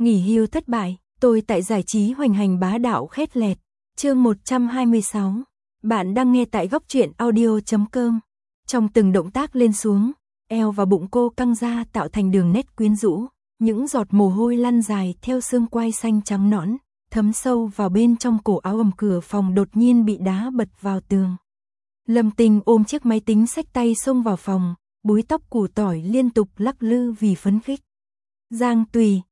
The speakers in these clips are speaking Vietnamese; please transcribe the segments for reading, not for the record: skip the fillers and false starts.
Nghỉ hưu thất bại, tôi tại giải trí hoành hành bá đạo khét lẹt. Chương 126. Bạn đang nghe tại góc truyện audio.com. Trong từng động tác lên xuống, eo và bụng cô căng ra tạo thành đường nét quyến rũ, những giọt mồ hôi lăn dài theo xương quai xanh trắng nõn, thấm sâu vào bên trong cổ áo. Cửa phòng đột nhiên bị đá bật vào tường. Lâm Tinh ôm chiếc máy tính xách tay xông vào phòng, búi tóc củ tỏi liên tục lắc lư vì phấn khích. Giang Tùy,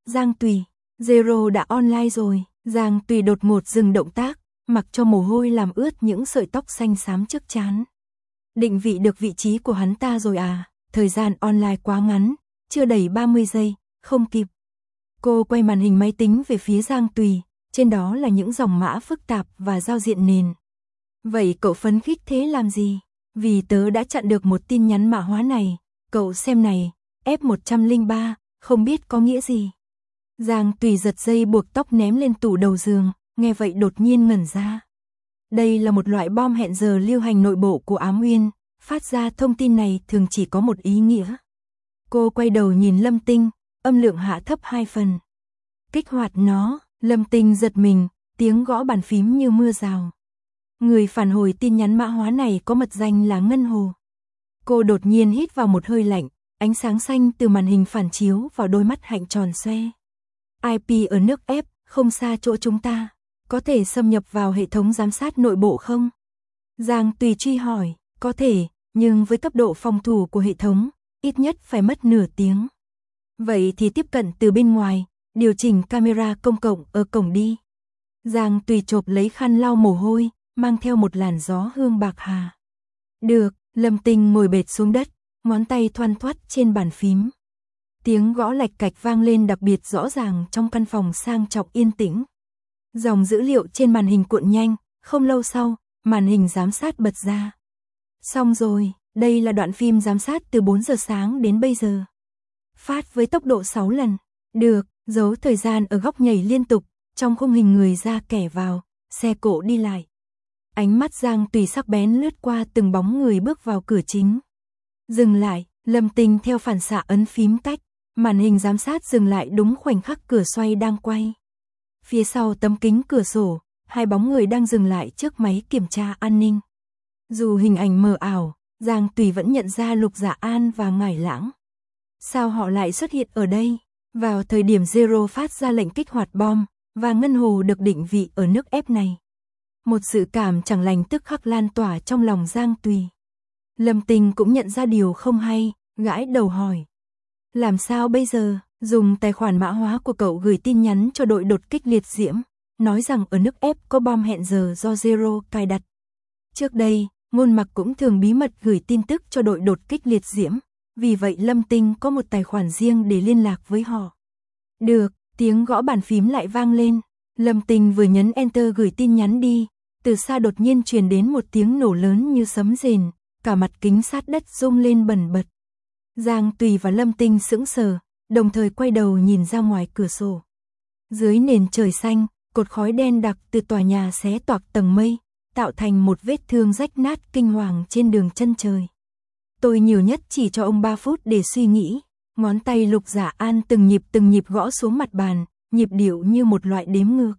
Zero đã online rồi. Giang Tùy đột ngột dừng động tác, mặc cho mồ hôi làm ướt những sợi tóc xanh xám trước trán. Định vị được vị trí của hắn ta rồi à? Thời gian online quá ngắn, chưa đầy 30 giây, không kịp. Cô quay màn hình máy tính về phía Giang Tùy, trên đó là những dòng mã phức tạp và giao diện nền. Vậy cậu phấn khích thế làm gì? Vì tớ đã chặn được một tin nhắn mã hóa này, cậu xem này, F103, không biết có nghĩa gì. Giang Tùy giật dây buộc tóc ném lên tủ đầu giường, nghe vậy đột nhiên ngẩn ra. Đây là một loại bom hẹn giờ lưu hành nội bộ của Ám Uyên, phát ra thông tin này thường chỉ có một ý nghĩa. Cô quay đầu nhìn Lâm Tinh, âm lượng hạ thấp 2 phần. Kích hoạt nó, Lâm Tinh giật mình, tiếng gõ bàn phím như mưa rào. Người phản hồi tin nhắn mã hóa này có mật danh là Ngân Hồ. Cô đột nhiên hít vào một hơi lạnh, ánh sáng xanh từ màn hình phản chiếu vào đôi mắt hạnh tròn xoe. IP ở nước F, không xa chỗ chúng ta, có thể xâm nhập vào hệ thống giám sát nội bộ không? Giang Tùy truy hỏi, có thể, nhưng với cấp độ phòng thủ của hệ thống, ít nhất phải mất nửa tiếng. Vậy thì tiếp cận từ bên ngoài, điều chỉnh camera công cộng ở cổng đi. Giang Tùy chộp lấy khăn lau mồ hôi, mang theo một làn gió hương bạc hà. Được, Lâm Tinh ngồi bệt xuống đất, ngón tay thoăn thoắt trên bàn phím. Tiếng gõ lạch cạch vang lên đặc biệt rõ ràng trong căn phòng sang trọng yên tĩnh. Dòng dữ liệu trên màn hình cuộn nhanh, không lâu sau, màn hình giám sát bật ra. Xong rồi, đây là đoạn phim giám sát từ 4 giờ sáng đến bây giờ. Phát với tốc độ 6 lần. Được, dấu thời gian ở góc nhảy liên tục, trong khung hình người ra kẻ vào, xe cộ đi lại. Ánh mắt Giang Tùy sắc bén lướt qua từng bóng người bước vào cửa chính. Dừng lại, Lâm Tinh theo phản xạ ấn phím tách, màn hình giám sát dừng lại đúng khoảnh khắc cửa xoay đang quay. Phía sau tấm kính cửa sổ, hai bóng người đang dừng lại trước máy kiểm tra an ninh. Dù hình ảnh mờ ảo, Giang Tùy vẫn nhận ra Lục Dạ An và Ngải Lãng. Sao họ lại xuất hiện ở đây? Vào thời điểm Zero phát ra lệnh kích hoạt bom, và Ngân Hồ được định vị ở nước F này. Một dự cảm chẳng lành tức khắc lan tỏa trong lòng Giang Tùy. Lâm Tinh cũng nhận ra điều không hay, gãi đầu hỏi. Làm sao bây giờ? Dùng tài khoản mã hóa của cậu gửi tin nhắn cho đội đột kích liệt diễm, nói rằng ở nước F có bom hẹn giờ do Zero cài đặt. Trước đây, Ngôn Mặc cũng thường bí mật gửi tin tức cho đội đột kích liệt diễm, vì vậy Lâm Tinh có một tài khoản riêng để liên lạc với họ. Được, tiếng gõ bàn phím lại vang lên. Lâm Tinh vừa nhấn Enter gửi tin nhắn đi, từ xa đột nhiên truyền đến một tiếng nổ lớn như sấm rền, cả mặt kính sát đất rung lên bần bật. Giang Tùy và Lâm Tinh sững sờ, đồng thời quay đầu nhìn ra ngoài cửa sổ. Dưới nền trời xanh, cột khói đen đặc từ tòa nhà xé toạc tầng mây, tạo thành một vết thương rách nát kinh hoàng trên đường chân trời. Tôi nhiều nhất chỉ cho ông 3 phút để suy nghĩ. Ngón tay Lục Dạ An từng nhịp gõ xuống mặt bàn, nhịp điệu như một loại đếm ngược.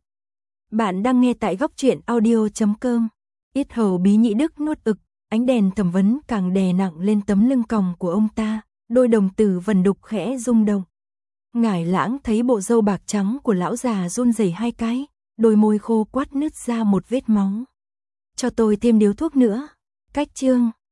Bạn đang nghe tại góc truyện audio.com. Yết hầu Bí Nhĩ Đức nuốt ực, ánh đèn thẩm vấn càng đè nặng lên tấm lưng còng của ông ta, đôi đồng tử vần đục khẽ rung động. Ngải Lãng thấy bộ râu bạc trắng của lão già run rẩy hai cái, đôi môi khô quắt nứt ra một vết máu. Cho tôi thêm điếu thuốc nữa. Cách chương